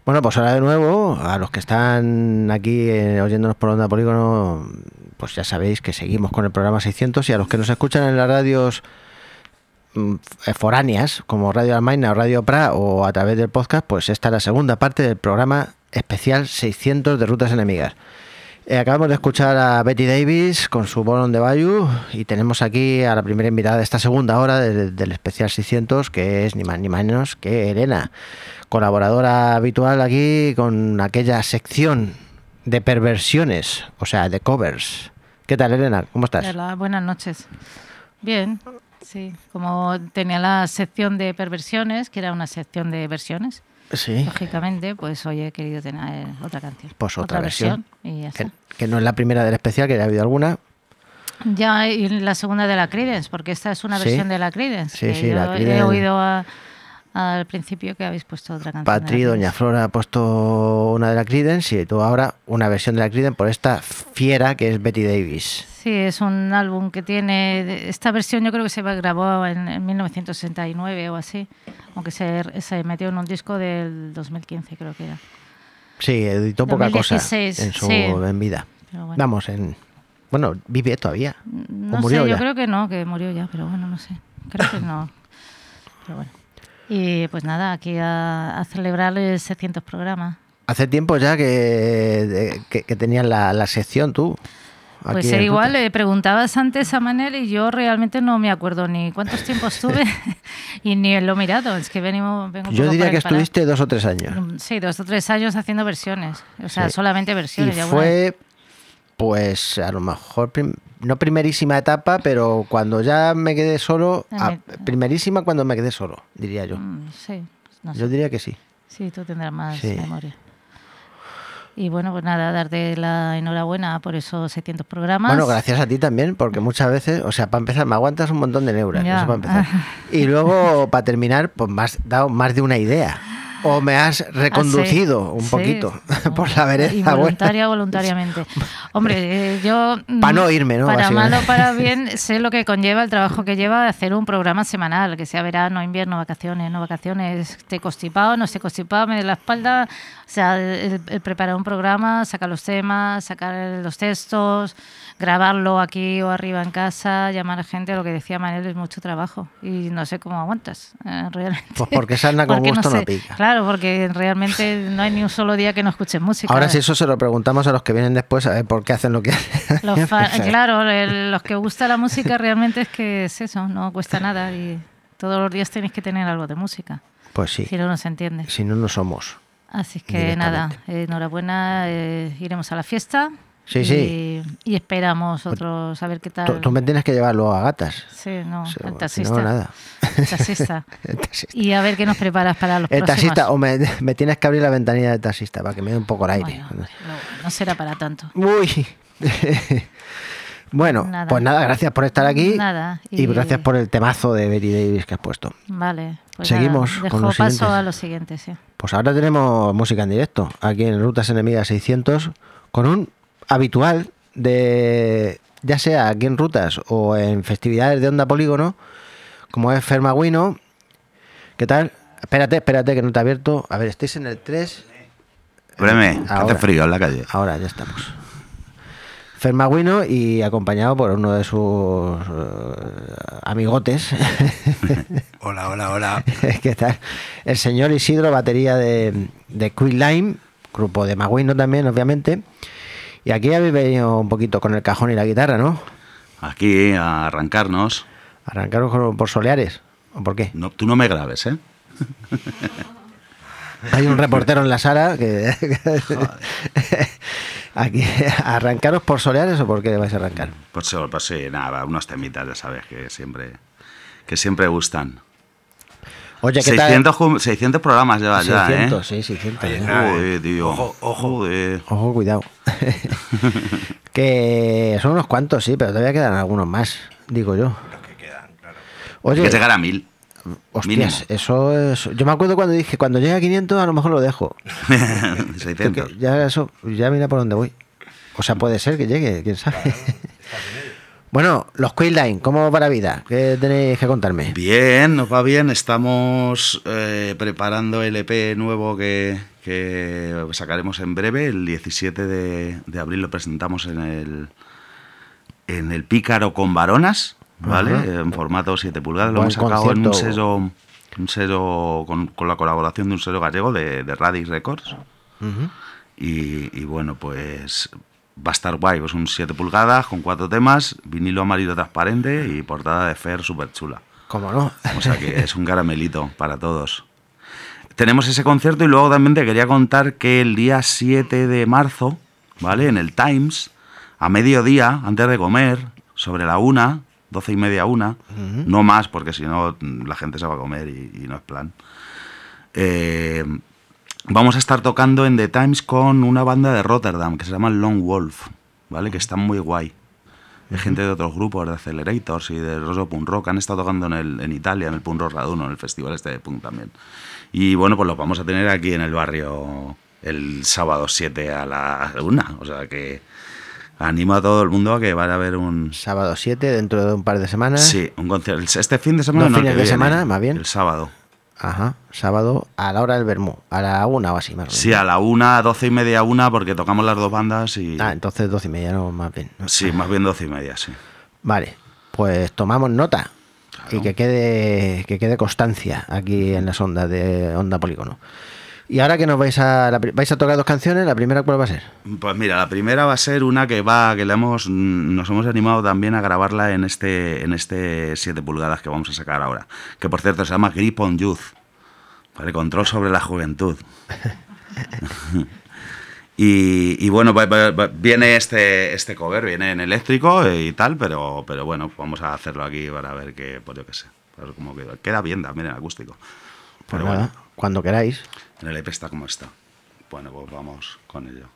Bueno, pues ahora de nuevo, a los que están aquí oyéndonos por Onda Polígono, pues ya sabéis que seguimos con el programa 600, y a los que nos escuchan en las radios foráneas, como Radio Almaina o Radio Pra, o a través del podcast, pues esta es la segunda parte del programa especial 600 de Rutas Enemigas. Acabamos de escuchar a Betty Davis con su Born on the Bayou, y tenemos aquí a la primera invitada de esta segunda hora del especial 600, que es ni más ni menos que Elena, colaboradora habitual aquí con aquella sección de perversiones, o sea, de covers. ¿Qué tal, Elena? ¿Cómo estás? Hola, buenas noches. Bien, sí. Como tenía la sección de perversiones, que era una sección de versiones, sí, lógicamente, pues hoy he querido tener otra canción. Pues otra versión. Y ya está. Que no es la primera del especial, que ya ha habido alguna. Ya, y la segunda de la Creedence, porque esta es una versión de la Creedence. Sí, yo la Creedence. He oído al principio que habéis puesto otra canción. Patri, Doña Flora ha puesto una de la Creedence, y tú ahora una versión de la Creedence por esta fiera que es Betty Davis. Sí, es un álbum que tiene... Esta versión yo creo que se grabó en 1969 o así, aunque se metió en un disco del 2015, creo que era. Sí, editó poca cosa 2016, en vida. Bueno. Vamos, bueno, vive todavía. No murió sé, ya? yo creo que no, que murió ya, pero bueno, no sé. Creo que no. Pero bueno. Y pues nada, aquí a celebrar el 600 programa. Hace tiempo ya que tenías la sección tú. Pues aquí en igual Ruta. le preguntabas antes a Manel y yo realmente no me acuerdo ni cuántos tiempos tuve y ni lo he mirado. Es que vengo un Yo poco diría que preparada. estuviste 2 o 3 años. Sí, 2 o 3 años haciendo versiones. O sea, Sí. solamente versiones. Y ya fue, pues, a lo mejor, no primerísima etapa, pero cuando ya me quedé solo, primerísima cuando me quedé solo, diría yo. Sí, no sé. Yo diría que sí. Sí, tú tendrás más Sí. memoria. Y bueno, pues nada, darte la enhorabuena por esos 700 programas. Bueno, gracias a ti también, porque muchas veces, o sea, para empezar, me aguantas un montón de neuras, Ya. eso para empezar. Y luego, para terminar, pues me has dado más de una idea. O me has reconducido un poquito por la vereda. Voluntariamente. Hombre, yo... Para no irme, ¿no? Para mal o para bien, sé lo que conlleva el trabajo que lleva hacer un programa semanal, que sea verano, invierno, vacaciones, no vacaciones, esté constipado, no esté constipado, me dé la espalda. O sea, el preparar un programa, sacar los temas, sacar los textos, grabarlo aquí o arriba en casa, llamar a gente, lo que decía Manel, es mucho trabajo. Y no sé cómo aguantas, realmente. Pues porque sarna con gusto no pica. Claro, porque realmente no hay ni un solo día que no escuchen música. Ahora, si eso se lo preguntamos a los que vienen después, a ver por qué hacen lo que hacen. Claro, los que gusta la música realmente es que es eso, no cuesta nada y todos los días tenéis que tener algo de música. Pues sí. Si no, no se entiende. Si no, no somos. Así que nada, enhorabuena, iremos a la fiesta. Sí, sí. Y esperamos otros, a ver qué tal. Tú me tienes que llevar luego a gatas. Sí, no, Sí, el taxista. No, nada. El taxista. El taxista. Y a ver qué nos preparas para los el próximos. taxista, o me tienes que abrir la ventanilla del taxista para que me dé un poco el aire. Bueno, no será para tanto. Uy. Bueno, Nada. pues nada, gracias por estar aquí. Nada. Y gracias por el temazo de Betty Davis que has puesto. Vale. Pues seguimos nada, con los paso siguientes. a los siguientes, sí. Pues ahora tenemos música en directo, aquí en Rutas Enemigas 600, con un habitual de, ya sea aquí en Rutas o en festividades de Onda Polígono, como es Fer Magüino. ¿Qué tal? Espérate, que no te he abierto. A ver, estáis en el 3. Ábreme, que hace frío en la calle. Ahora, ya estamos. Fer Magüino y acompañado por uno de sus amigotes. Hola. ¿Qué tal? El señor Isidro, batería de Queenlime, grupo de Magüino también, obviamente. Y aquí habéis venido un poquito con el cajón y la guitarra, ¿no? Aquí a arrancarnos. ¿Arrancaros por Soleares? ¿O por qué? No, tú no me grabes, ¿eh? Hay un reportero en la sala que... Aquí, ¿arrancaros por Soleares o por qué vais a arrancar? Pues sí, nada, unos temitas, ya sabes, que siempre gustan. Oye, ¿qué 600 programas llevas 600, ya, ¿eh? Sí, 600. Joder, tío. Ojo. Joder. Ojo, cuidado. Que son unos cuantos, sí, pero todavía quedan algunos más, digo yo. Los que quedan, claro. Oye, Hay que llegar a 1000. hostias, mínimo. eso es... Yo me acuerdo cuando dije, cuando llegue a 500 a lo mejor lo dejo. 600. Ya mira por dónde voy. O sea, puede ser que llegue, quién sabe. Claro, estás en ello. Bueno, los Queenline, ¿cómo va la vida? ¿Qué tenéis que contarme? Bien, nos va bien. Estamos preparando el EP nuevo que sacaremos en breve. El 17 de abril lo presentamos en el Pícaro con Varonas, ¿vale? En formato 7 pulgadas. Lo hemos sacado en un sello con la colaboración de un sello gallego de Radix Records. Y bueno, pues va a estar guay. Pues un 7 pulgadas con 4 temas, vinilo amarillo transparente y portada de Fer súper chula. ¿Cómo no? O sea que es un caramelito para todos. Tenemos ese concierto y luego también te quería contar que el día 7 de marzo, ¿vale? En el Times, a mediodía, antes de comer, sobre la 1, 12:30, 1, no más porque si no la gente se va a comer y no es plan. Vamos a estar tocando en The Times con una banda de Rotterdam que se llama Lone Wolf, ¿vale? Que están muy guay. Hay gente de otros grupos, de Accelerators y de Rosso Punk Rock. Han estado tocando en Italia, en el Punk Rock Raduno, en el festival este de punk también. Y bueno, pues los vamos a tener aquí en el barrio el sábado 7 a la 1. O sea que animo a todo el mundo a que vaya a ver un... Sábado 7, dentro de un par de semanas. Sí, un concierto. Este fin de semana no, fines de semana, más bien. El sábado. Ajá, sábado a la hora del vermú, a la 1 o así más o menos. Sí, a la 1, 12:30, 1, porque tocamos las dos bandas y... entonces 12:30, no, más bien. ¿no? Sí, más bien 12:30, sí. Vale, pues tomamos nota. Claro. Y que quede constancia aquí en las ondas de Onda Polígono. Y ahora que vais a tocar 2 canciones, ¿la primera cuál va a ser? Pues mira, la primera va a ser una que nos hemos animado también a grabarla en este 7 pulgadas que vamos a sacar ahora. Que por cierto se llama Grip on Youth, ¿vale? Control sobre la juventud. y bueno, viene este cover, viene en eléctrico y tal, pero bueno, vamos a hacerlo aquí para ver qué, pues yo qué sé. Pues como queda bien también en acústico. Pues nada, bueno, cuando queráis. En el EP está como está. Bueno, pues vamos con ello.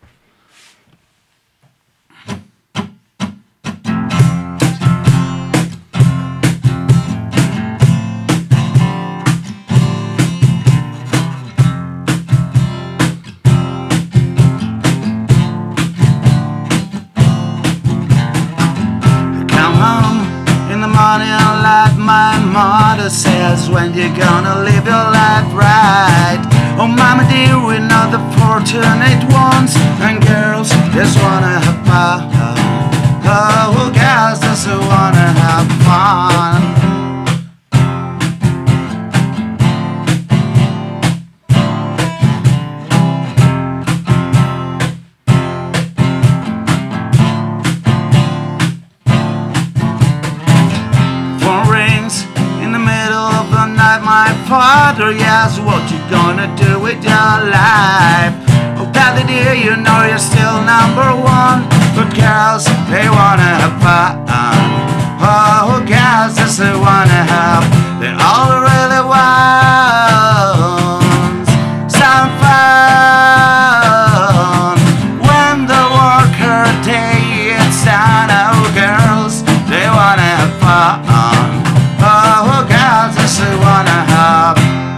Come home in the morning like my mother says, when you're gonna live your life right. Oh mama dear, we're not the fortunate ones, and girls just wanna have fun. Oh girls just wanna have fun. Phone rings in the middle of the night, my father asks, what you gonna do with your life? Oh daddy dear, you know you're still number 1, but girls, they wanna have fun. Oh girls, just they wanna have, they all really want some fun. When the worker day is done, oh girls, they wanna have fun. Oh girls, just they wanna have.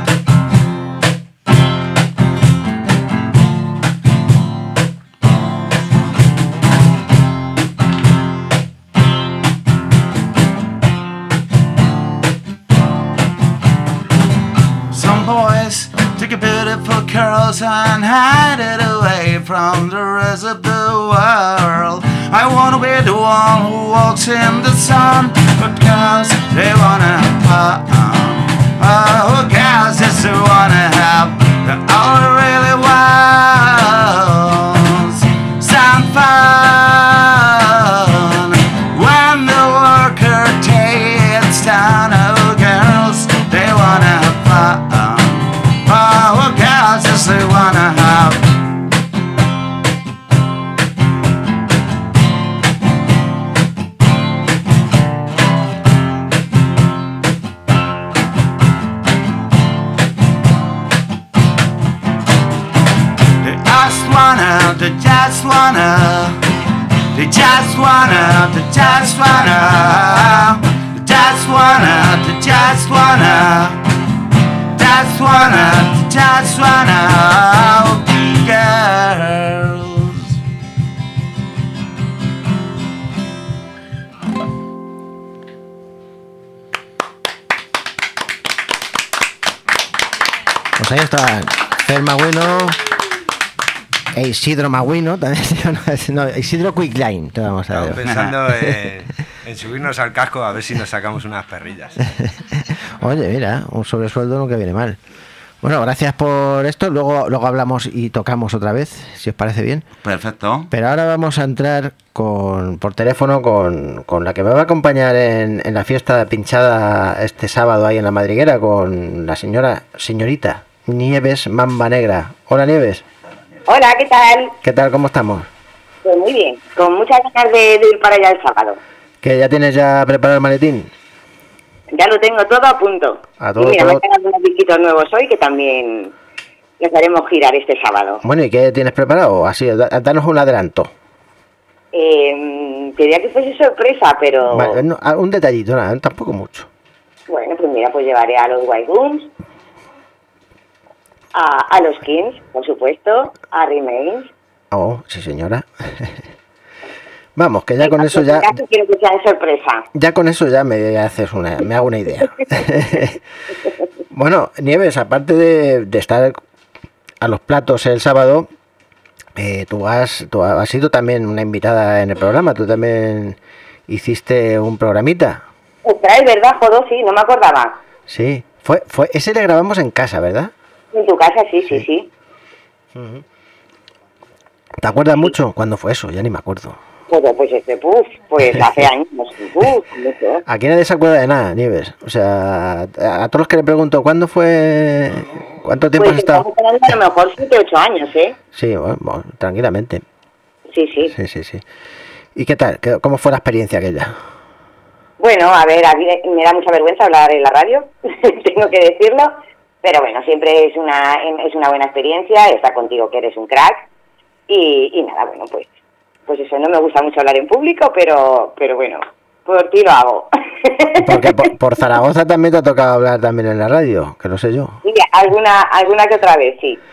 Beautiful curls and hide it away from the rest of the world. I wanna be the one who walks in the sun, but girls, they wanna have fun. Oh, girls just wanna have, they all really want some fun. When the worker takes down, oh girls, they wanna have fun. Oh, girls just they wanna have. They just wanna, they just wanna, they just wanna, they just wanna, they just wanna, they just wanna. Just wanna be girls. Pues ahí estaban Fer Magüino e Isidro Magüino, también, no, Isidro Quickline, te vamos a ver. Estamos pensando en subirnos al casco a ver si nos sacamos unas perrillas. Oye, mira, un sobresueldo nunca viene mal. Bueno, gracias por esto, luego hablamos y tocamos otra vez, si os parece bien. Perfecto. Pero ahora vamos a entrar por teléfono con la que me va a acompañar en la fiesta pinchada este sábado ahí en la Madriguera, con la señorita Nieves Mamba Negra. Hola, Nieves. Hola, ¿qué tal? ¿Qué tal? ¿Cómo estamos? Pues muy bien, con muchas ganas de ir para allá el sábado. ¿Que ya tienes preparado el maletín? Ya lo tengo todo a punto. A todo, y mira, todo. me quedan unos disquitos nuevos hoy que también les haremos girar este sábado. Bueno, ¿y qué tienes preparado? Así, danos un adelanto. Quería que fuese sorpresa, pero... Vale, no, un detallito, nada, tampoco mucho. Bueno, pues mira, pues llevaré a los White Guns, a los Kings, por supuesto, a Remains. Oh, sí, señora. Vamos, que ya con eso ya... Quiero que sea sorpresa. Ya con eso ya me hago una idea. Bueno, Nieves, aparte de estar a los platos el sábado, tú has sido también una invitada en el programa. Tú también hiciste un programita. Ostras, es verdad, jodo, sí, no me acordaba. Sí, ese le grabamos en casa, ¿verdad? En tu casa, sí. Uh-huh. ¿Te acuerdas mucho? ¿Cuándo fue eso? Ya ni me acuerdo. Pues hace años, mucho. Aquí nadie se acuerda de nada, Nieves. O sea, a todos los que le pregunto, ¿cuándo fue? ¿Cuánto tiempo has estado? Estamos hablando a lo mejor 7 o 8 años, ¿eh? Sí, bueno, tranquilamente. Sí. Sí. ¿Y qué tal? ¿Cómo fue la experiencia aquella? Bueno, a ver, a mí me da mucha vergüenza hablar en la radio, tengo que decirlo, pero bueno, siempre es una buena experiencia, estar contigo que eres un crack, y nada, bueno, pues eso, no me gusta mucho hablar en público, pero bueno, por ti lo hago. Porque por Zaragoza también te ha tocado hablar también en la radio, que lo sé yo. Sí, alguna que otra vez, sí.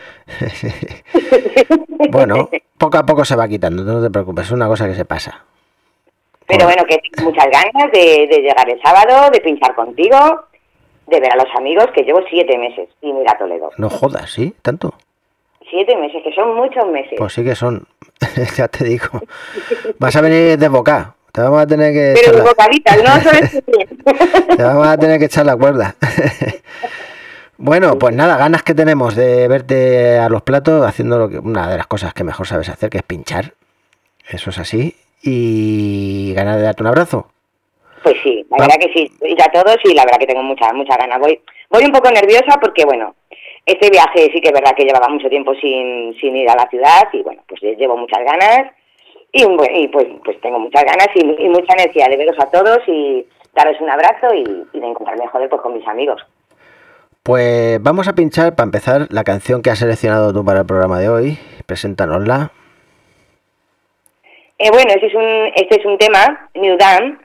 Bueno, poco a poco se va quitando, no te preocupes, es una cosa que se pasa. Pero bueno, que tengo muchas ganas de llegar el sábado, de pinchar contigo, de ver a los amigos, que llevo 7 meses sin ir a Toledo. No jodas, ¿sí? ¿Tanto? 7 meses, que son muchos meses. Pues sí que son, ya te digo. Vas a venir desbocado. Te vamos a tener que... Pero desbocaditas, ¿no? Te vamos a tener que echar la cuerda. Bueno, pues nada, ganas que tenemos de verte a los platos haciendo una de las cosas que mejor sabes hacer, que es pinchar. Eso es así. Y ganas de darte un abrazo. Pues sí, la verdad que sí. Y a todos, y la verdad que tengo muchas ganas. Voy un poco nerviosa porque, bueno, este viaje sí que es verdad que llevaba mucho tiempo sin ir a la ciudad y, bueno, pues llevo muchas ganas y pues tengo muchas ganas y mucha energía de veros a todos y daros un abrazo y de encontrarme, joder, pues con mis amigos. Pues vamos a pinchar, para empezar, la canción que has seleccionado tú para el programa de hoy. Preséntanosla. Bueno, este es un tema, New Dawn,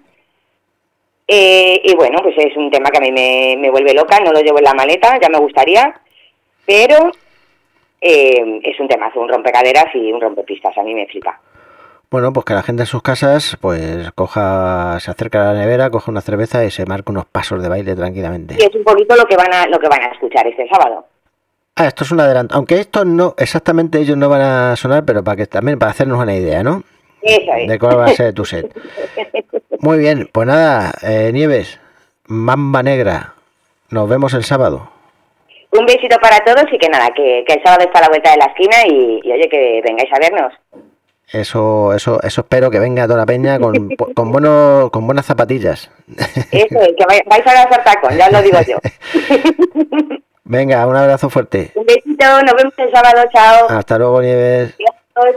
y bueno, pues es un tema que a mí me vuelve loca, no lo llevo en la maleta, ya me gustaría, pero es un temazo, un rompecaderas y un rompepistas, a mí me flipa. Bueno, pues que la gente en sus casas pues se acerca a la nevera, coge una cerveza y se marca unos pasos de baile tranquilamente. Y es un poquito lo que van a escuchar este sábado. Esto es un adelanto, aunque esto no, exactamente ellos no van a sonar, pero para hacernos una idea, ¿no? Eso es. De cuál va a ser tu set. Muy bien, pues nada, Nieves, Mamba Negra, nos vemos el sábado. Un besito para todos y que nada, que el sábado está a la vuelta de la esquina y oye, que vengáis a vernos. Eso espero, que venga toda la peña con buenas zapatillas. Eso es, que vais a lanzar tacón, ya os lo digo yo. Venga, un abrazo fuerte. Un besito, nos vemos el sábado, chao. Hasta luego, Nieves. Adiós.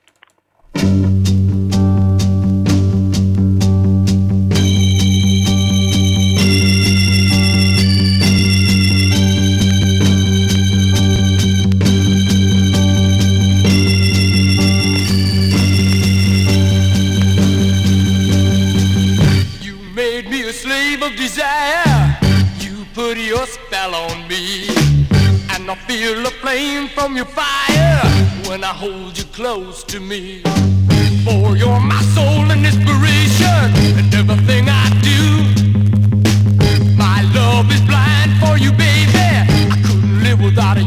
Of desire, you put your spell on me, and I feel a flame from your fire when I hold you close to me. For you're my soul and inspiration, and everything I do. My love is blind for you, baby. I couldn't live without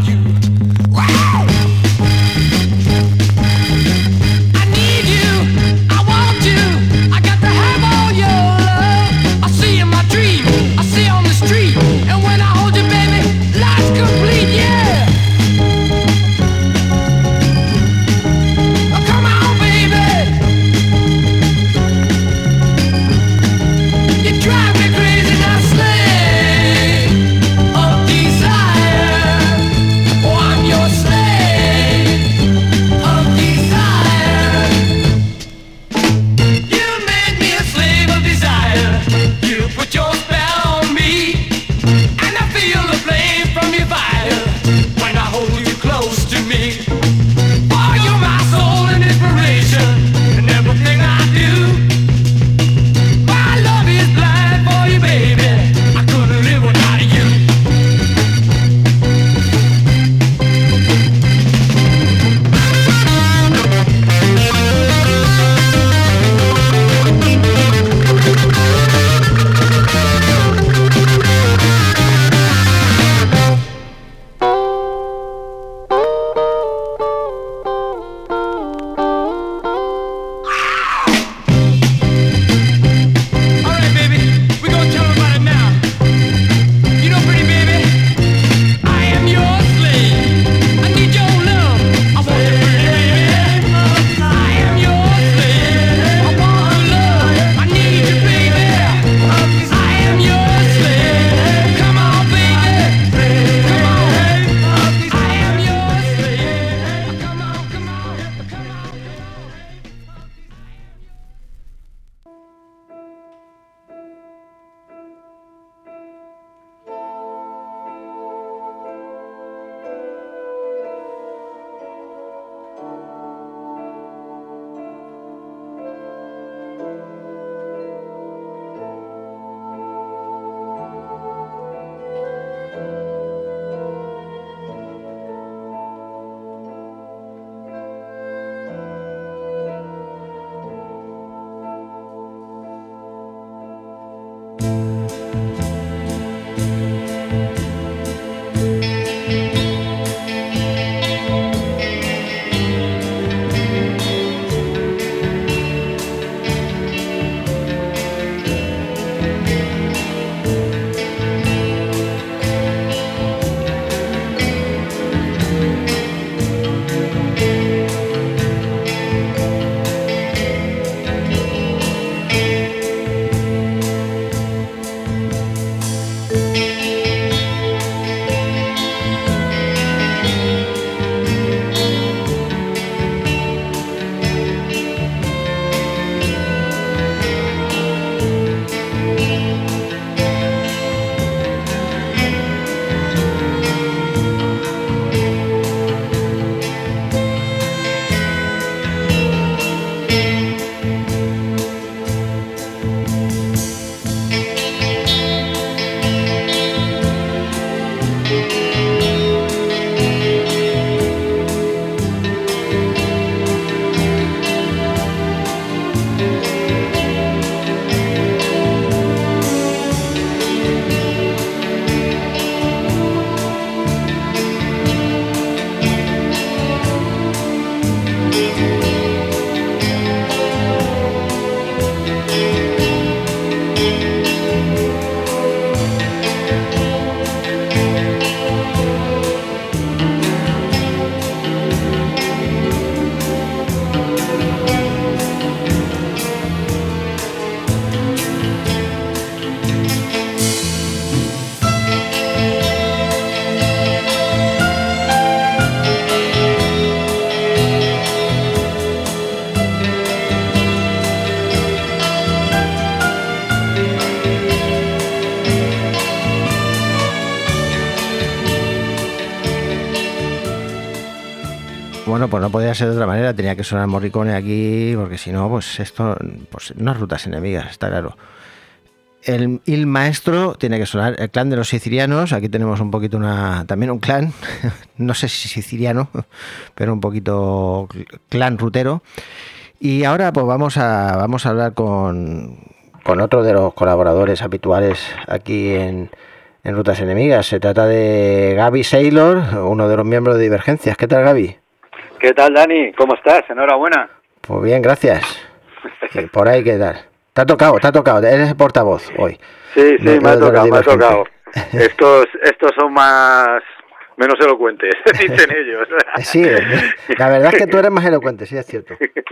bueno, pues no podía ser de otra manera, tenía que sonar Morricone aquí, porque si no, pues esto, pues unas rutas enemigas, está claro. El maestro tiene que sonar, el clan de los sicilianos, aquí tenemos un poquito también un clan, no sé si siciliano, pero un poquito clan rutero. Y ahora pues vamos a hablar con otro de los colaboradores habituales aquí en Rutas Enemigas. Se trata de Gaby Saylor, uno de los miembros de Divergencias. ¿Qué tal, Gaby? ¿Qué tal, Dani? ¿Cómo estás? Enhorabuena. Pues bien, gracias. Por ahí, ¿qué tal? Te ha tocado. Eres el portavoz hoy. Sí, me ha tocado. Estos son menos elocuentes, dicen ellos. Sí, la verdad es que tú eres más elocuente, sí, es cierto.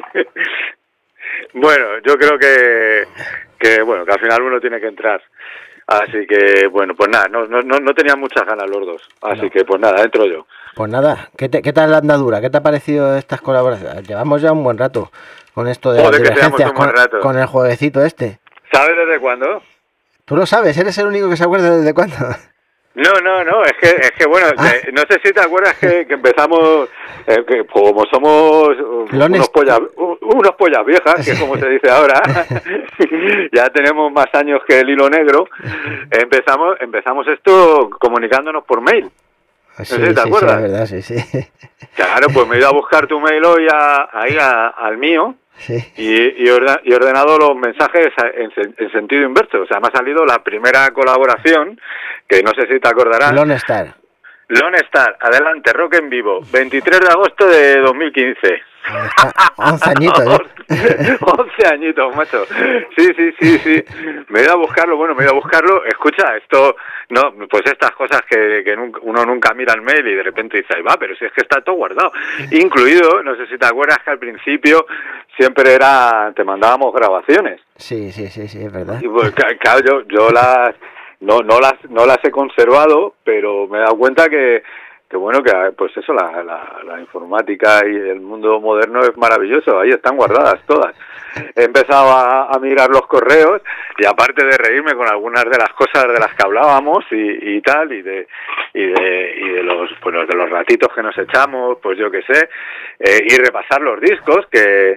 Bueno, yo creo que al final uno tiene que entrar. Así que, bueno, pues nada, no tenían muchas ganas los dos. Así que, pues nada, entro yo. Pues nada, ¿qué tal la andadura? ¿Qué te ha parecido estas colaboraciones? Llevamos ya un buen rato con esto de las Divergencias, con el jueguecito este. ¿Sabes desde cuándo? Tú lo sabes, eres el único que se acuerda desde cuándo. No, es que bueno, no sé si te acuerdas que empezamos, que como somos unos pollas viejas, que es como se dice ahora, ya tenemos más años que el hilo negro, empezamos esto comunicándonos por mail. No sé si te acuerdas. Sí, es verdad, sí. Claro, pues me he ido a buscar tu mail hoy al mío. Sí. Y he ordenado los mensajes en sentido inverso. O sea, me ha salido la primera colaboración, que no sé si te acordarás. Lone Star, adelante, rock en vivo, 23 de agosto de 2015. 11 añitos, ¿eh? 11 añitos, macho. Sí. Me he ido a buscarlo. Escucha, esto, no, pues estas cosas que uno nunca mira el mail y de repente dice, ahí va, pero si es que está todo guardado. Incluido, no sé si te acuerdas que al principio siempre te mandábamos grabaciones. Sí, es verdad. Y pues, claro, yo no las he conservado, pero me he dado cuenta que bueno, que pues eso, la informática y el mundo moderno es maravilloso, ahí están guardadas todas. He empezado a mirar los correos y aparte de reírme con algunas de las cosas de las que hablábamos y tal, y de los ratitos que nos echamos, pues yo qué sé, y repasar los discos que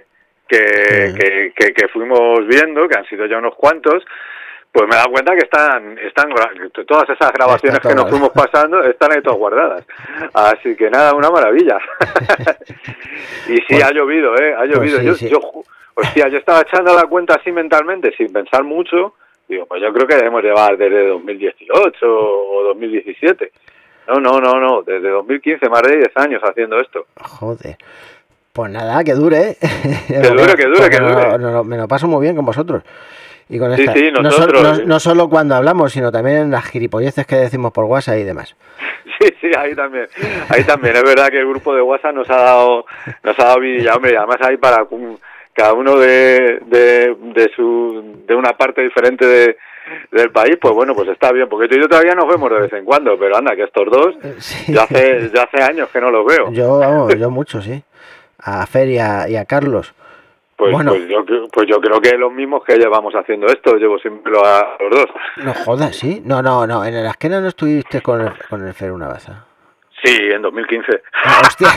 fuimos viendo, que han sido ya unos cuantos. Pues me he dado cuenta que están todas esas grabaciones que nos fuimos pasando están ahí todas guardadas. Así que nada, una maravilla. Y sí, pues, ha llovido, ha llovido. Pues sí. Yo estaba echando la cuenta así mentalmente, sin pensar mucho. Digo, pues yo creo que debemos llevar desde 2018 o 2017. No, desde 2015, más de 10 años haciendo esto. Joder. Pues nada, que dure, ¿eh? Que dure. No, me lo paso muy bien con vosotros. Y con esta, sí, nosotros. No solo cuando hablamos, sino también en las gilipolleces que decimos por WhatsApp y demás. Sí, ahí también. Es verdad que el grupo de WhatsApp nos ha dado vidilla, hombre, y además hay para cada uno de una parte diferente del país, pues bueno, pues está bien, porque tú y yo todavía nos vemos de vez en cuando, pero anda, que estos dos, sí. ya hace años que no los veo. Yo mucho, sí. A Fer y a Carlos. Pues yo creo que los mismos que llevamos haciendo esto, llevo siempre a los dos. No jodas, ¿sí? No, en el Asquena no estuviste con el Fer una vez. Sí, en 2015. Hostia.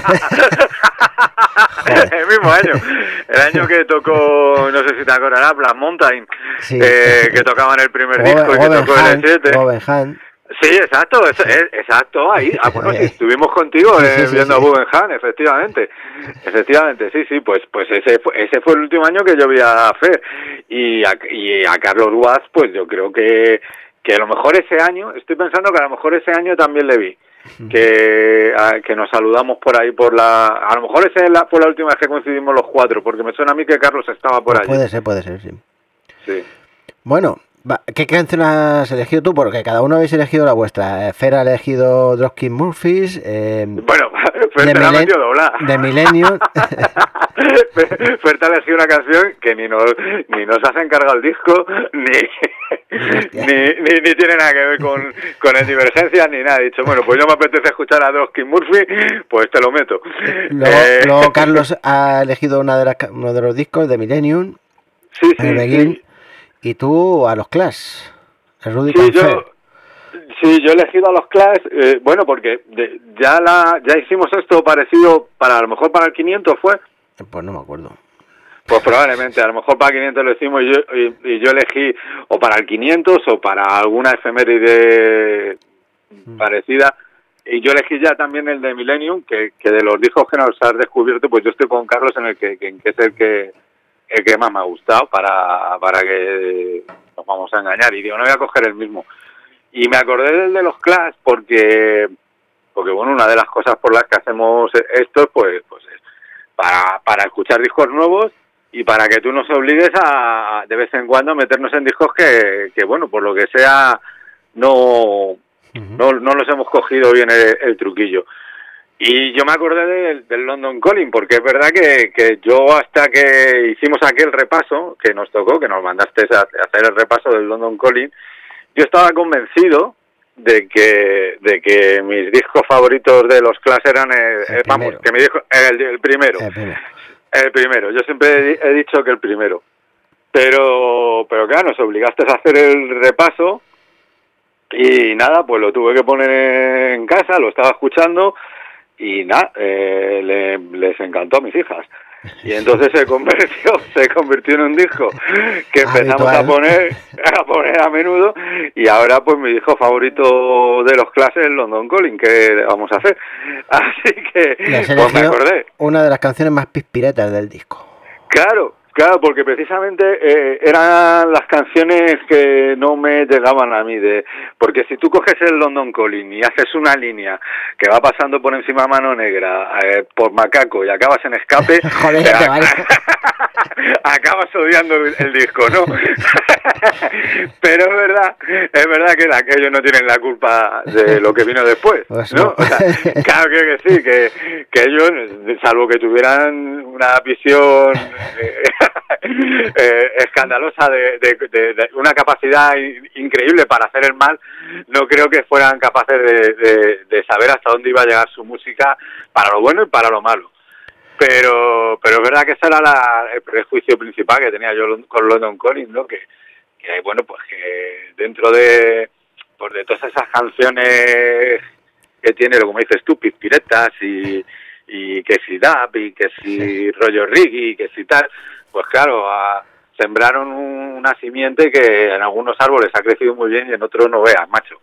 El mismo año. El año que tocó, no sé si te acordarás, Black Mountain, sí. Que tocaban el primer disco y que tocó el E7. Sí, exacto, ahí. Bueno, sí, estuvimos contigo viendo a Bubenham, efectivamente, sí, pues ese fue el último año que yo vi a Fer y a Carlos Ruaz, pues yo creo que a lo mejor ese año, estoy pensando que a lo mejor ese año también le vi, que nos saludamos por ahí a lo mejor esa fue la última vez que coincidimos los cuatro, porque me suena a mí que Carlos estaba por allí. Puede ser, sí. Sí. Bueno. ¿Qué canción has elegido tú? Porque cada uno habéis elegido la vuestra. Fer ha elegido Dropkick Murphys. Bueno, Fer te la metió doblada. De Millennium. Fer te ha elegido una canción que ni nos has encargado el disco, ni tiene nada que ver con el Divergencias, ni nada. He dicho, bueno, pues yo me apetece escuchar a Dropkick Murphys, pues te lo meto. Luego Carlos ha elegido uno de los discos de Millennium. Sí. Y tú a los Clash, el Rudy sí, Confer. Sí, Sí, yo he elegido a los Clash, bueno, porque ya hicimos esto parecido, a lo mejor para el 500 fue. Pues no me acuerdo. Pues probablemente, a lo mejor para el 500 lo hicimos y yo elegí o para el 500 o para alguna efeméride parecida. Y yo elegí ya también el de Millennium, que de los discos que nos has descubierto, pues yo estoy con Carlos en que es el que más me ha gustado para que nos vamos a engañar. Y digo, no voy a coger el mismo. Y me acordé del de los Clash porque bueno, una de las cosas por las que hacemos esto pues es para escuchar discos nuevos y para que tú nos obligues a de vez en cuando meternos en discos que bueno, por lo que sea no los hemos cogido bien el truquillo. Y yo me acordé del London Calling, porque es verdad que yo hasta que hicimos aquel repaso que nos tocó, que nos mandaste a hacer el repaso del London Calling, yo estaba convencido de que mis discos favoritos de los Clash eran el primero. El primero. Yo siempre he dicho que el primero. Pero claro, nos obligaste a hacer el repaso y nada, pues lo tuve que poner en casa, lo estaba escuchando y nada, les encantó a mis hijas. Y entonces se convirtió en un disco que empezamos a poner a menudo, y ahora pues mi disco favorito de los Clash es el London Calling, que vamos a hacer. Así que pues me acordé. Una de las canciones más pispiretas del disco. Claro, porque precisamente eran las canciones que no me llegaban a mí, porque si tú coges el London Calling y haces una línea que va pasando por encima Mano Negra, por Macaco, y acabas en Escape, joder, vale. Acabas odiando el disco, ¿no? Pero es verdad que aquellos no tienen la culpa de lo que vino después, ¿no? O sea, claro que sí, que ellos, salvo que tuvieran una visión escandalosa de una capacidad increíble para hacer el mal, no creo que fueran capaces de saber hasta dónde iba a llegar su música, para lo bueno y para lo malo. Pero es verdad que ese era el prejuicio principal que tenía yo con London Calling, ¿no? Que bueno, pues que dentro de todas esas canciones que tiene, como dices tú, pispiretas y que si dub y que si rollo reggae y que si tal, pues claro, sembraron una simiente que en algunos árboles ha crecido muy bien y en otros no veas, macho.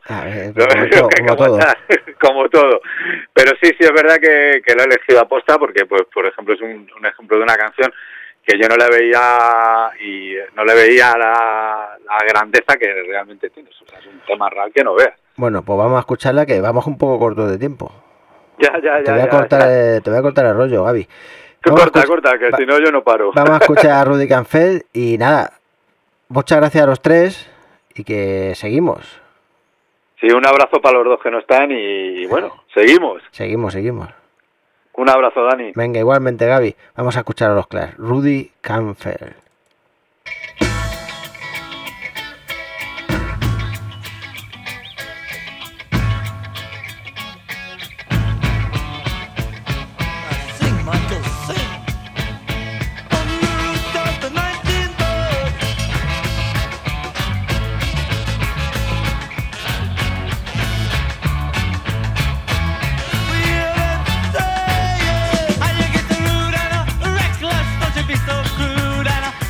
Como todo. Pero sí es verdad que lo he elegido aposta porque, pues, por ejemplo, es un ejemplo de una canción que yo no le veía la grandeza que realmente tiene. O sea, es un tema real que no veas. Bueno, pues vamos a escucharla, que vamos un poco cortos de tiempo. Ya. Te voy a cortar el rollo, Gaby. Corta, que si no yo no paro. Vamos a escuchar a Rudy Canfeld y nada, muchas gracias a los tres y que seguimos. Sí, un abrazo para los dos que no están y bueno, seguimos. Seguimos. Un abrazo, Dani. Venga, igualmente, Gaby. Vamos a escuchar a los Clash. Rudy Canfeld. Be so crude and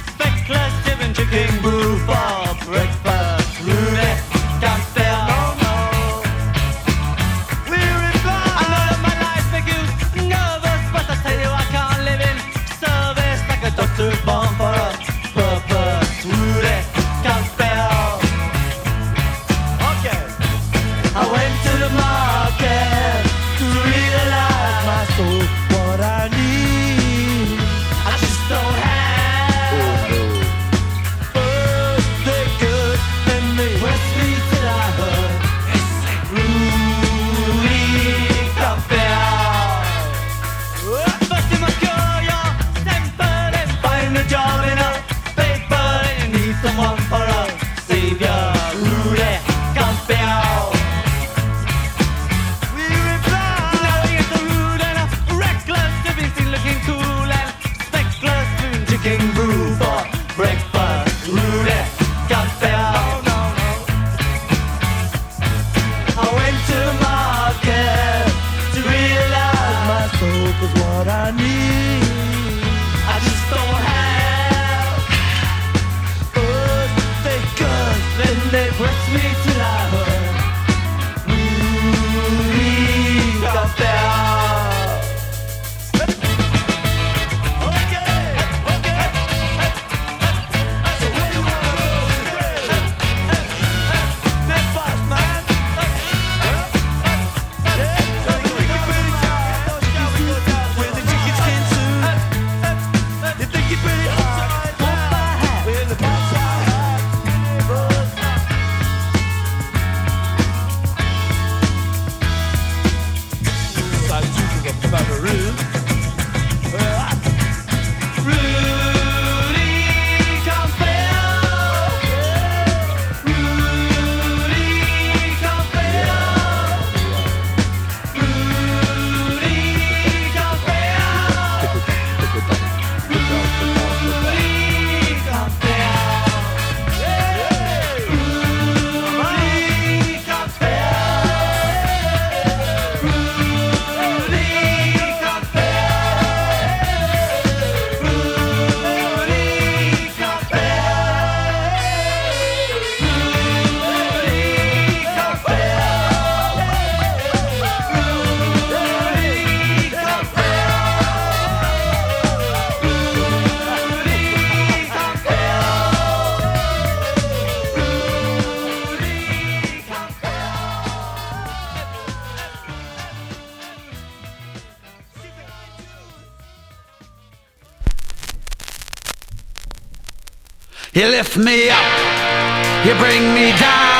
You lift me up, you bring me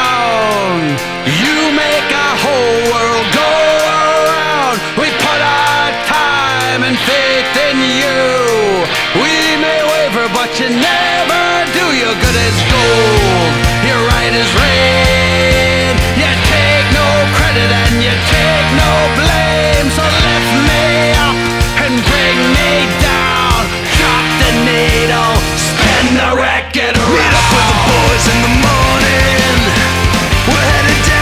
down. You make our whole world go around. We put our time and faith in you. We may waver, but you never do. You're good as gold, you're right as rain. You take no credit and you take no blame. So lift me up and bring me down. Drop the needle, spin the record around. Meet up with the boys in the morning. We're headed down.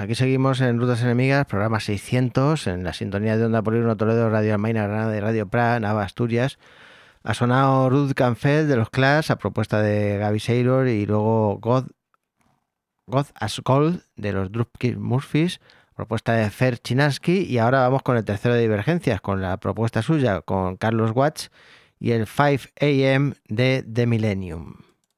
aquí seguimos en Rutas Enemigas, programa 600, en la sintonía de Onda Polígono Toledo, Radio Almaina, Granada y Radio Prat, Nava, Asturias. Ha sonado Ruth Canfeld de los Clash a propuesta de Gaby Saylor y luego God as Gold de los Dropkick Murphys, propuesta de Fer Chinaski, y ahora vamos con el tercero de Divergencias, con la propuesta suya, con Carlos Watts y el 5 AM de The Millennium.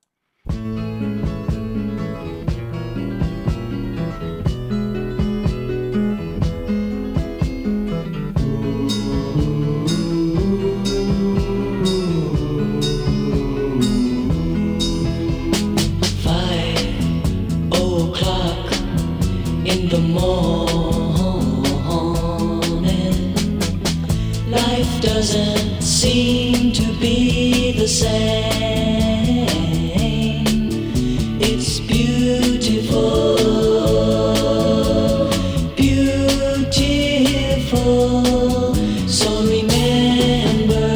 In the morning, life doesn't seem to be the same. It's beautiful, beautiful. So remember.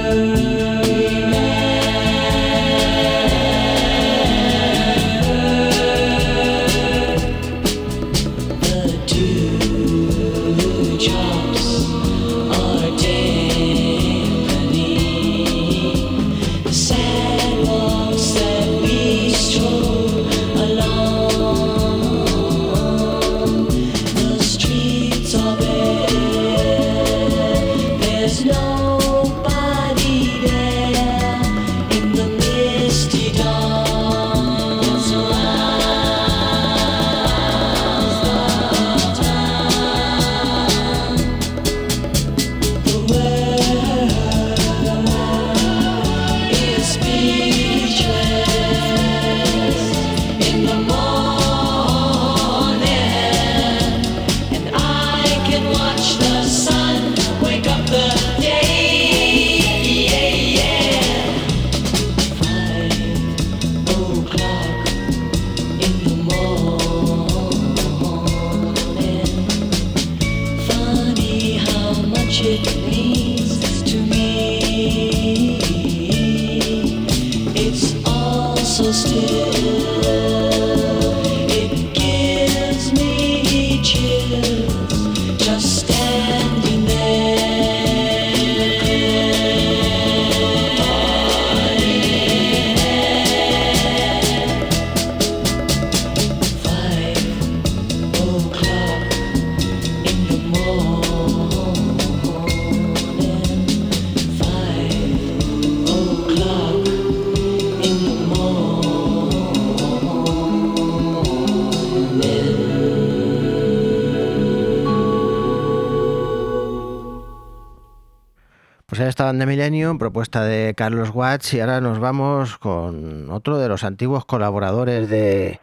Estaban de Millennium, propuesta de Carlos Watts, y ahora nos vamos con otro de los antiguos colaboradores de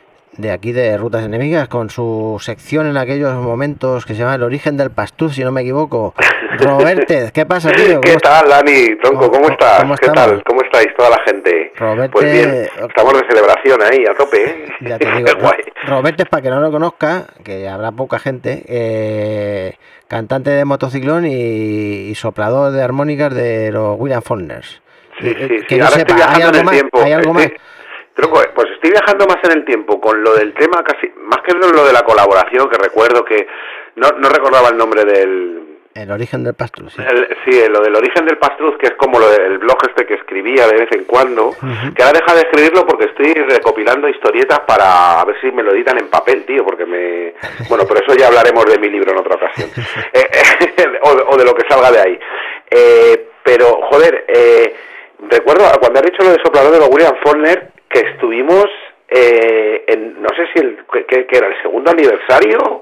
aquí de Rutas Enemigas, con su sección en aquellos momentos que se llama El origen del pastruz, si no me equivoco. Robertez, ¿qué pasa, tío? ¿Qué tal, Dani? Tronco, ¿cómo estás? ¿Qué tal? ¿Cómo estáis toda la gente? Robertez, pues bien, estamos de celebración ahí, a tope, ¿eh? Ya te digo, Robertez, para que no lo conozca, que habrá poca gente, cantante de motociclón y soplador de armónicas de los William Faulkners. Sí, ahora estoy viajando en el tiempo. ¿Hay algo más? Tronco, pues estoy viajando más en el tiempo, con lo del tema casi, más que lo de la colaboración, que recuerdo que no recordaba el nombre del... El origen del pastruz, sí. Lo del origen del pastruz, que es como lo del blog este que escribía de vez en cuando, que ahora deja de escribirlo porque estoy recopilando historietas para ver si me lo editan en papel, tío, porque bueno, pero eso ya hablaremos de mi libro en otra ocasión, o de lo que salga de ahí. Pero, joder, recuerdo cuando has dicho lo de soplador de los William Faulkner, que estuvimos no sé si que era el segundo aniversario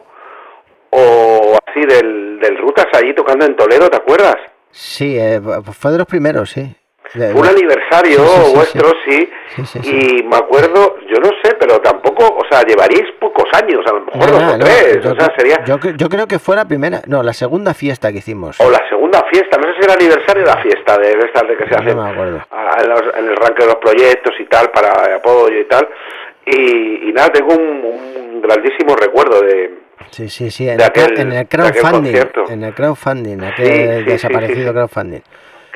o así del Rutas allí tocando en Toledo, ¿te acuerdas? Sí, fue de los primeros, sí. Fue un aniversario vuestro, sí. Y me acuerdo, yo no sé, pero tampoco, o sea, llevaríais pocos años, a lo mejor 2 o 3, o sea, sería... Yo creo que fue la primera, la segunda fiesta que hicimos. O la segunda fiesta, no sé si era el aniversario de la fiesta, de estas de que se hacen en el ranking de los proyectos y tal, para apoyo y tal, y nada, tengo un grandísimo recuerdo de... Sí, en el crowdfunding, aquel desaparecido crowdfunding. Pues que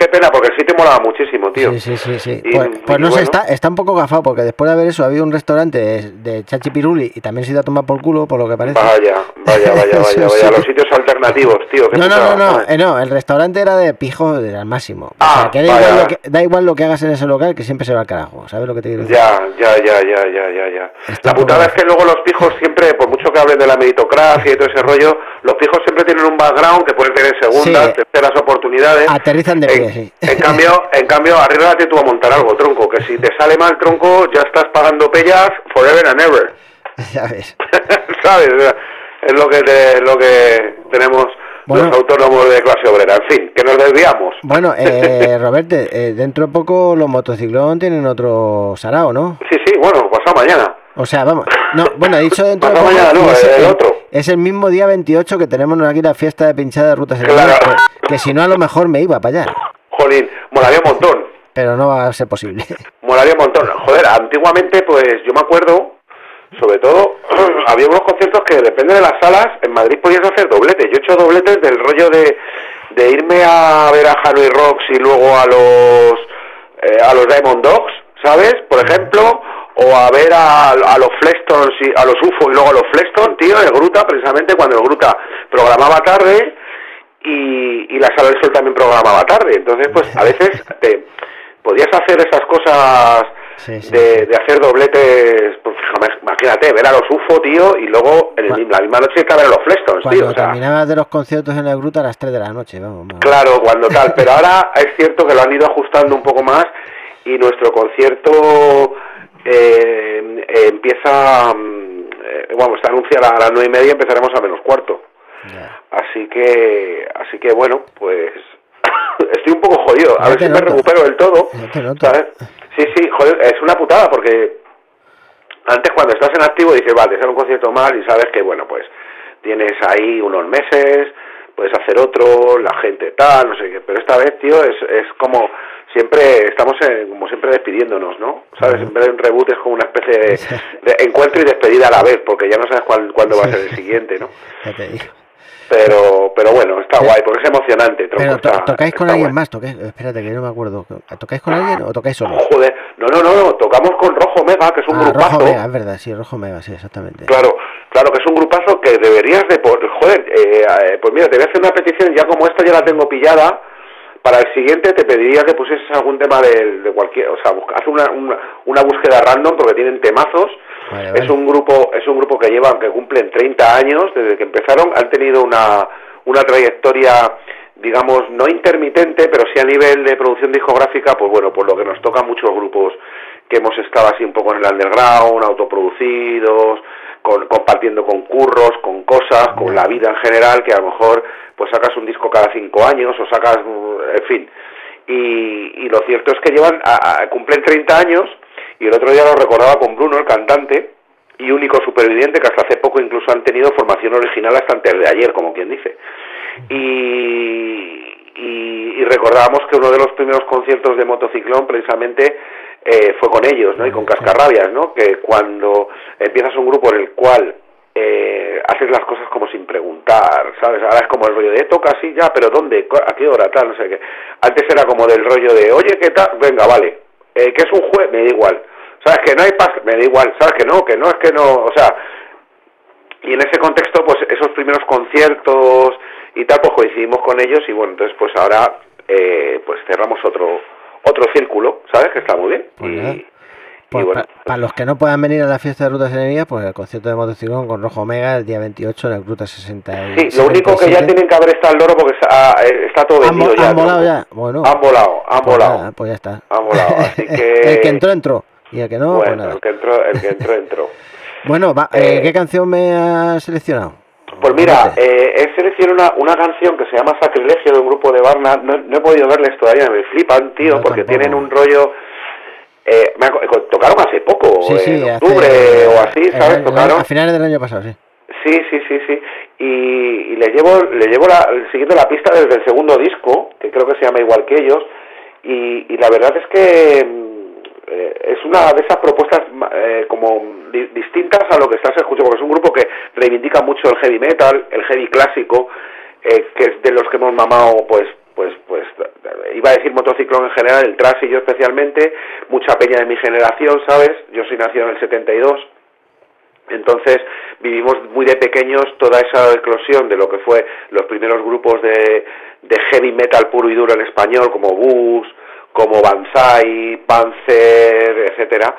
qué pena, porque el sitio molaba muchísimo, tío. Sí. Pues no sé, está un poco gafado, porque después de ver eso, había un restaurante de Chachi Piruli y también se iba a tomar por culo, por lo que parece. Vaya. Los sitios alternativos, tío. No, el restaurante era de pijo al máximo. O sea, que da igual lo que hagas en ese local, que siempre se va al carajo. ¿Sabes lo que te quiero decir? Ya. La putada es que luego los pijos siempre, por mucho que hablen de la meritocracia y todo ese rollo, los pijos siempre tienen un background que pueden tener segundas, terceras oportunidades. Aterrizan de pie, sí. En cambio, arréglate tú a montar algo, tronco, que si te sale mal, tronco, ya estás pagando pellas forever and ever. Ya ves. ¿Sabes? Es lo que tenemos los autónomos de clase obrera. En fin, que nos desviamos. Bueno, Roberto, dentro de poco los motociclón tienen otro sarao, ¿no? Sí, bueno, pasado mañana. O sea, vamos. No, bueno, he dicho dentro de poco. Mañana no, el otro. Es el mismo día 28 que tenemos aquí la fiesta de pinchada de rutas claro. que si no, a lo mejor me iba para allá. Jolín, molaría un montón. Pero no va a ser posible. Molaría un montón. Joder, antiguamente, pues yo me acuerdo, sobre todo, había unos conciertos que depende de las salas, en Madrid podías hacer dobletes. Yo he hecho dobletes del rollo de irme a ver a Hanoi Rocks y luego a los Diamond Dogs, ¿sabes? Por ejemplo, o a ver a los Flextons y a los UFO y luego a los Flextons, tío, el Gruta, precisamente cuando el Gruta programaba tarde y la Sala del Sol también programaba tarde. Entonces, pues a veces podías hacer esas cosas de hacer dobletes, pues imagínate, ver a los UFO, tío, y luego la misma noche ir a ver a los Flextons, tío. Cuando terminabas de los conciertos en el Gruta a las 3 de la noche, vamos. Claro, cuando tal, pero ahora es cierto que lo han ido ajustando un poco más y nuestro concierto empieza, está anunciado a las 9:30, empezaremos a -15. Yeah. Así que bueno, pues estoy un poco jodido, a ver si me recupero del todo, ¿sabes? Sí, joder, es una putada porque antes cuando estás en activo dices, vale, hacer un concierto más y sabes que, bueno, pues tienes ahí unos meses, puedes hacer otro, la gente tal, no sé qué, pero esta vez, tío, es como siempre estamos como siempre despidiéndonos, ¿no? ¿Sabes? En vez de un reboot es como una especie de encuentro y despedida a la vez, porque ya no sabes cuándo va a ser el siguiente, ¿no? Ya te digo. Pero bueno, está guay, porque es emocionante. Pero ¿tocáis con alguien más? Espérate, que no me acuerdo. ¿Tocáis con alguien o tocáis solo? Joder, no, tocamos con Rojo Omega, que es un grupazo. Rojo Omega, es verdad, sí, Rojo Omega, sí, exactamente. Claro, que es un grupazo que deberías de... Joder, pues mira, te voy a hacer una petición, ya como esta ya la tengo pillada, para el siguiente te pediría que pusieses algún tema de cualquier... O sea, haz una búsqueda random, porque tienen temazos. Vale. Es un grupo que cumplen 30 años desde que empezaron, han tenido una trayectoria, digamos, no intermitente, pero sí a nivel de producción discográfica, pues bueno, por lo que nos toca muchos grupos que hemos estado así un poco en el underground, autoproducidos, compartiendo con curros, con cosas, con la vida en general, que a lo mejor pues sacas un disco cada 5 años o sacas, en fin, y lo cierto es que cumplen 30 años. Y el otro día lo recordaba con Bruno, el cantante, y único superviviente, que hasta hace poco incluso han tenido formación original hasta antes de ayer, como quien dice. Y recordábamos que uno de los primeros conciertos de Motociclón precisamente fue con ellos, ¿no? Y con Cascarrabias, ¿no? Que cuando empiezas un grupo en el cual haces las cosas como sin preguntar, ¿sabes? Ahora es como el rollo de toca así ya, pero ¿dónde? ¿A qué hora? Tal, no sé qué. Antes era como del rollo de, oye, ¿qué tal? Venga, vale. ¿Qué es un juez? Me da igual. ¿Sabes que no hay paz? Me da igual. ¿Sabes que no? Que no, es que no. O sea, y en ese contexto, pues esos primeros conciertos y tal, pues coincidimos con ellos y bueno, entonces pues ahora pues cerramos otro círculo, ¿sabes? Que está muy bien. Pues bueno, para los que no puedan venir a la fiesta de Rutas Enemigas, pues el concierto de Motociclón con Rojo Omega el día 28 en el Ruta 60. Sí, lo único que ya tienen que haber estado al loro porque está todo vendido ya. ¿Han volado ya? Bueno. Han volado. Pues ya está. Han volado, así que... El que entró. Y el que no, bueno, pues nada. El que entró. Bueno, ¿qué canción me has seleccionado? Pues mira, he seleccionado una canción que se llama Sacrilegio, de un grupo de Varna. No he podido verles todavía, me flipan, tío, no, porque tampoco. Tienen un rollo... tocaron hace poco, en octubre o así, ¿sabes? Tocaron a finales del año pasado, sí. Sí. Y le llevo siguiendo la pista desde el segundo disco, que creo que se llama igual que ellos, y la verdad es que es una de esas propuestas como distintas a lo que estás escuchando, porque es un grupo que reivindica mucho el heavy metal, el heavy clásico, que es de los que hemos mamado pues iba a decir motociclón en general, el thrash y yo especialmente, mucha peña de mi generación, ¿sabes? Yo soy nacido en el 72, entonces vivimos muy de pequeños toda esa eclosión de lo que fue los primeros grupos de heavy metal puro y duro en español, como Bush, como Banzai, Panzer, etcétera,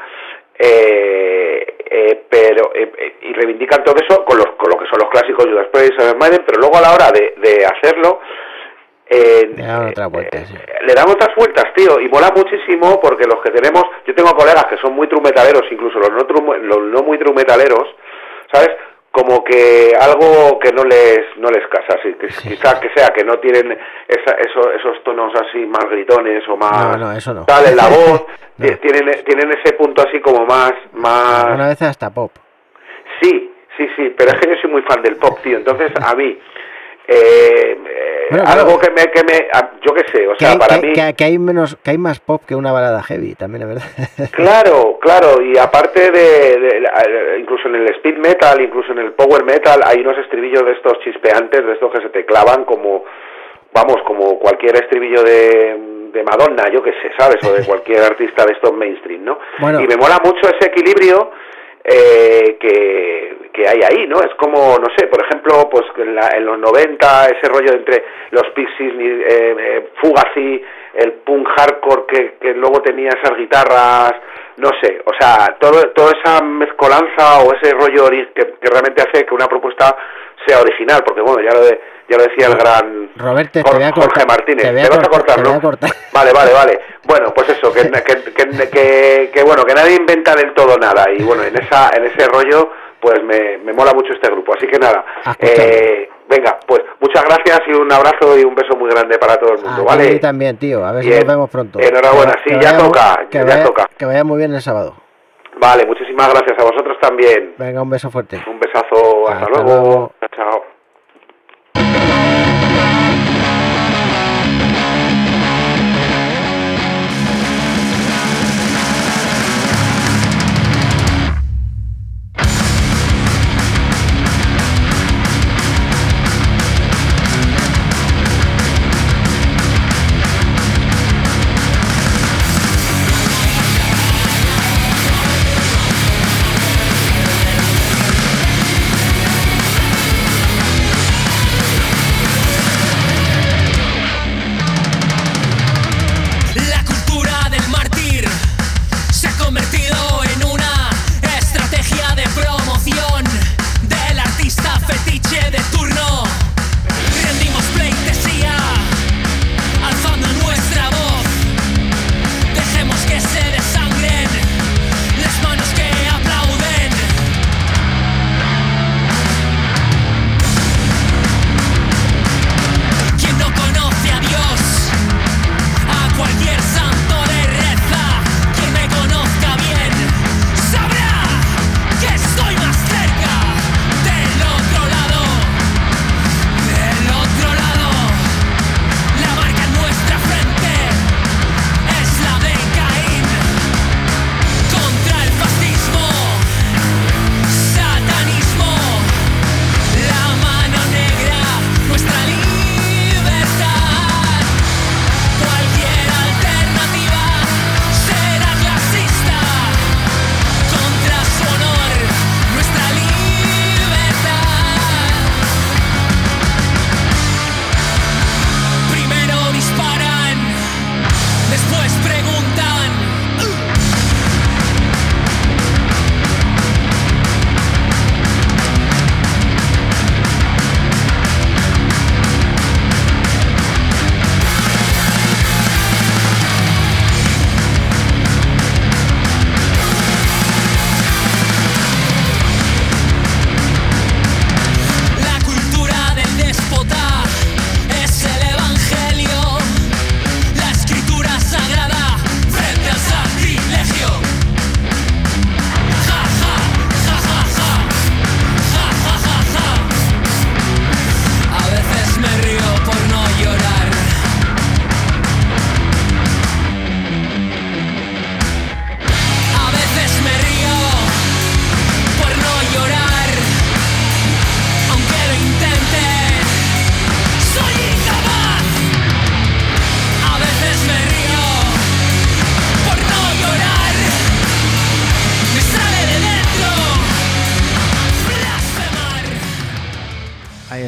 y reivindican todo eso con lo que son los clásicos Judas Priest, Iron Maiden, pero luego a la hora de hacerlo le dan otras vueltas, tío, y mola muchísimo porque los que tenemos, yo tengo colegas que son muy trumetaleros, incluso los no muy trumetaleros, ¿sabes? Como que algo que no les casa, sí, quizá que sea que no tienen esos tonos así más gritones o más eso no. Tal en la voz, tienen ese punto así como más una vez hasta pop. Sí, pero es que yo soy muy fan del pop, tío, entonces a mí algo que me yo qué sé, o sea, para mí que hay más pop que una balada heavy, también es verdad. Claro, y aparte incluso en el speed metal, incluso en el power metal hay unos estribillos de estos chispeantes, de estos que se te clavan como cualquier estribillo de Madonna, yo qué sé, ¿sabes? O de cualquier artista de estos mainstream, ¿no? Bueno. Y me mola mucho ese equilibrio que hay ahí, ¿no? Es como, no sé, por ejemplo, pues en los 90, ese rollo entre los Pixies, Fugazi, el punk hardcore que luego tenía esas guitarras, no sé, o sea, toda esa mezcolanza o ese rollo que realmente hace que una propuesta sea original, porque bueno, ya lo decía el gran Roberto, Jorge Martínez. Te vas a cortar, ¿no? Vale. Bueno, pues eso, que bueno, que nadie inventa del todo nada, y bueno, en ese rollo pues me mola mucho este grupo, así que nada, venga, pues muchas gracias y un abrazo y un beso muy grande para todo el mundo, ¿vale? Y también, tío, a ver si nos vemos pronto. Enhorabuena, ya toca. Que vaya muy bien el sábado. Vale, muchísimas gracias a vosotros también. Venga, un beso fuerte. Un besazo, hasta luego. Chao.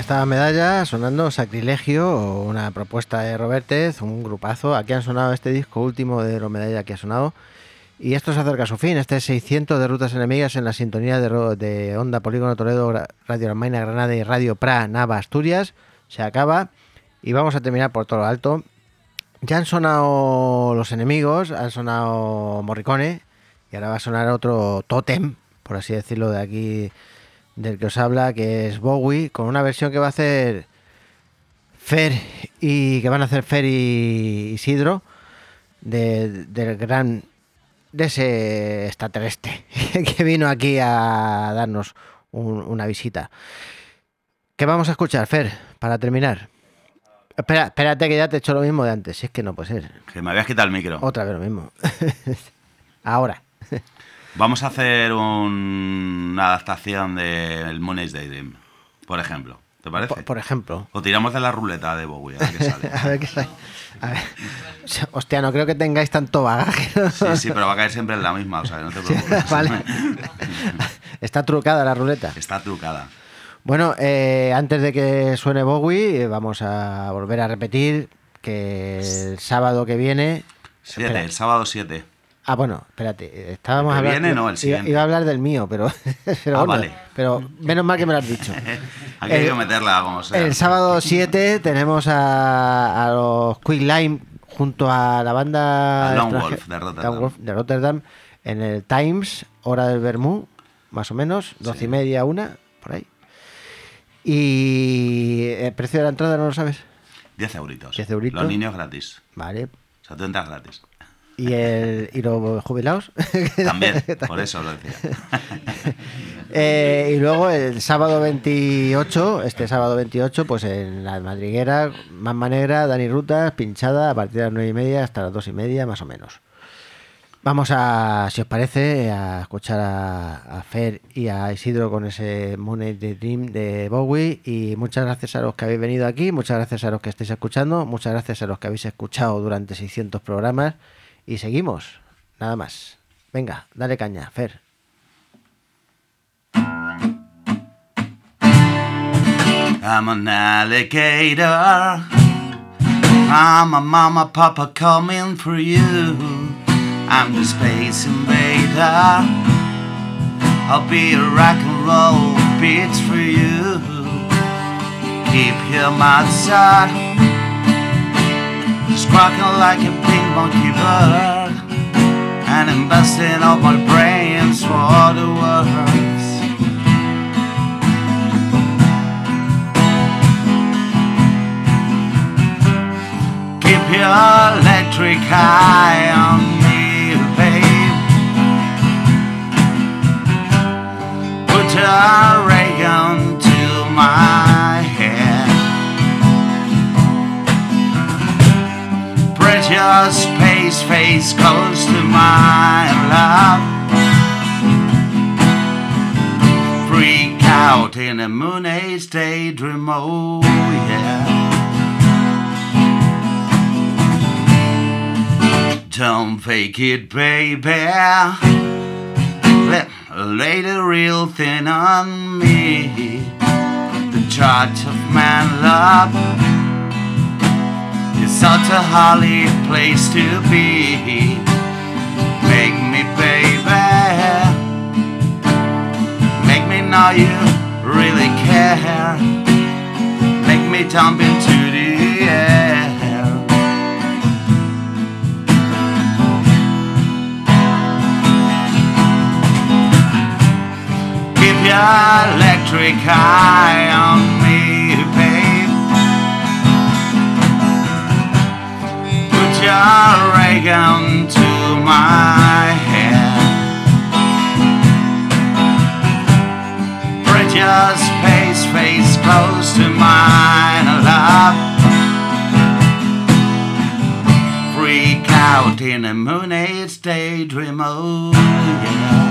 estaba Medalla sonando Sacrilegio, una propuesta de Robertez, un grupazo. Aquí han sonado este disco último de Medalla que ha sonado. Y esto se acerca a su fin. Este es 600 de Rutas Enemigas en la sintonía de Onda Polígono Toledo, Radio Almaina Granada y Radio Pra Nava Asturias. Se acaba y vamos a terminar por todo lo alto. Ya han sonado Los Enemigos, han sonado Morricone y ahora va a sonar otro tótem, por así decirlo, de aquí del que os habla, que es Bowie, con una versión que va a hacer Fer y que van a hacer Fer y Isidro del gran, de ese extraterrestre que vino aquí a darnos una visita. ¿Qué vamos a escuchar, Fer, para terminar? Espérate que ya te he hecho lo mismo de antes, si es que no puede ser. Que me habías quitado el micro. Otra vez lo mismo. Ahora. Vamos a hacer una adaptación del Moonage Daydream, por ejemplo. ¿Te parece? Por ejemplo. O tiramos de la ruleta de Bowie, a ver qué sale. A ver qué sale. A ver. Hostia, no creo que tengáis tanto bagaje, ¿no? Sí, pero va a caer siempre en la misma, o sea, no te preocupes. Sí, vale. Está trucada la ruleta. Está trucada. Bueno, antes de que suene Bowie, vamos a volver a repetir que el sábado que viene... 7, el sábado 7. Ah, bueno, espérate, estábamos hablando... viene, no, el siguiente. Iba a hablar del mío, pero bueno, vale. Pero menos mal que me lo has dicho. Hay que meterla como sea. El sábado 7 tenemos a los Quick Lime junto a la banda... Lone Wolf de Rotterdam. Lone Wolf de Rotterdam, en el Times, hora del Vermú, más o menos, 12:30, 1, por ahí. ¿Y el precio de la entrada no lo sabes? 10 euritos. 10 euritos. Los niños gratis. Vale. O sea, tú entras gratis. ¿Y los jubilados? También, por eso lo decía. Y luego el sábado 28, este sábado 28, pues en la Madriguera, Mamma Negra, Dani Rutas, pinchada a partir de las 9:30 hasta las 2:30, más o menos. Vamos a, si os parece, a escuchar a Fer y a Isidro con ese Moonage Dream de Bowie. Y muchas gracias a los que habéis venido aquí, muchas gracias a los que estáis escuchando, muchas gracias a los que habéis escuchado durante 600 programas. Y seguimos, nada más. Venga, dale caña, Fer. I'm an alligator. I'm a mama, papa coming for you. I'm the space invader. I'll be a rock and roll bitch for you. Keep your mouth shut, squawking like a pink monkey bird, and investing all my brains for the words. Keep your electric eye on me, babe. Put your ray gun to my head. Press your space face close to my love. Freak out in a Moonage daydream, oh yeah. Don't fake it, baby. Lay the real thing on me. The charge of man love is such a holy place to be. Make me, baby. Make me know you really care. Make me jump into the air. Keep your electric eye on me, babe. Put your ray gun to my head. Spread your space face close to mine, love. Freak out in a Moonage daydream, oh yeah.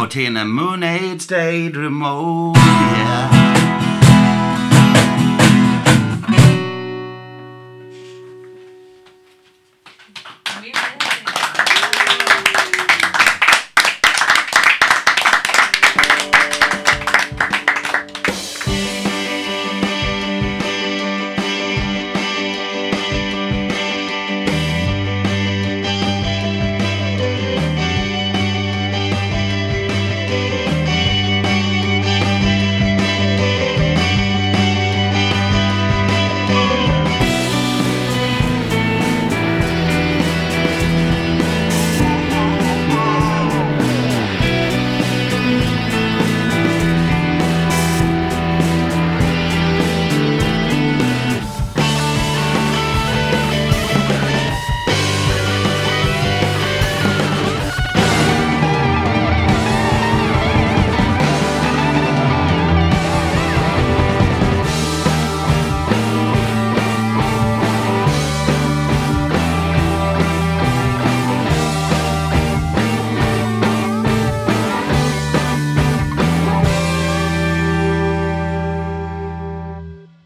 Out in a moon-age state remote, yeah. Muy bien.